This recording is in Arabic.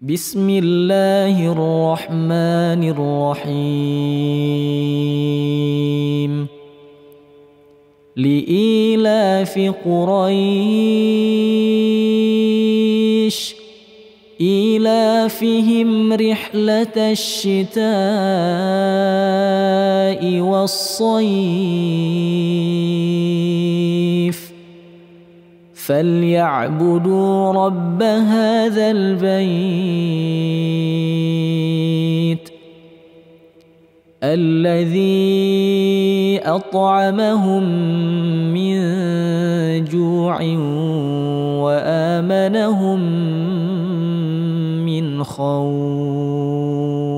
بسم الله الرحمن الرحيم لإيلاف قريش إيلافهم رحلة الشتاء والصيف فليعبدوا رب هذا البيت الذي أطعمهم من جوع وآمنهم من خوف.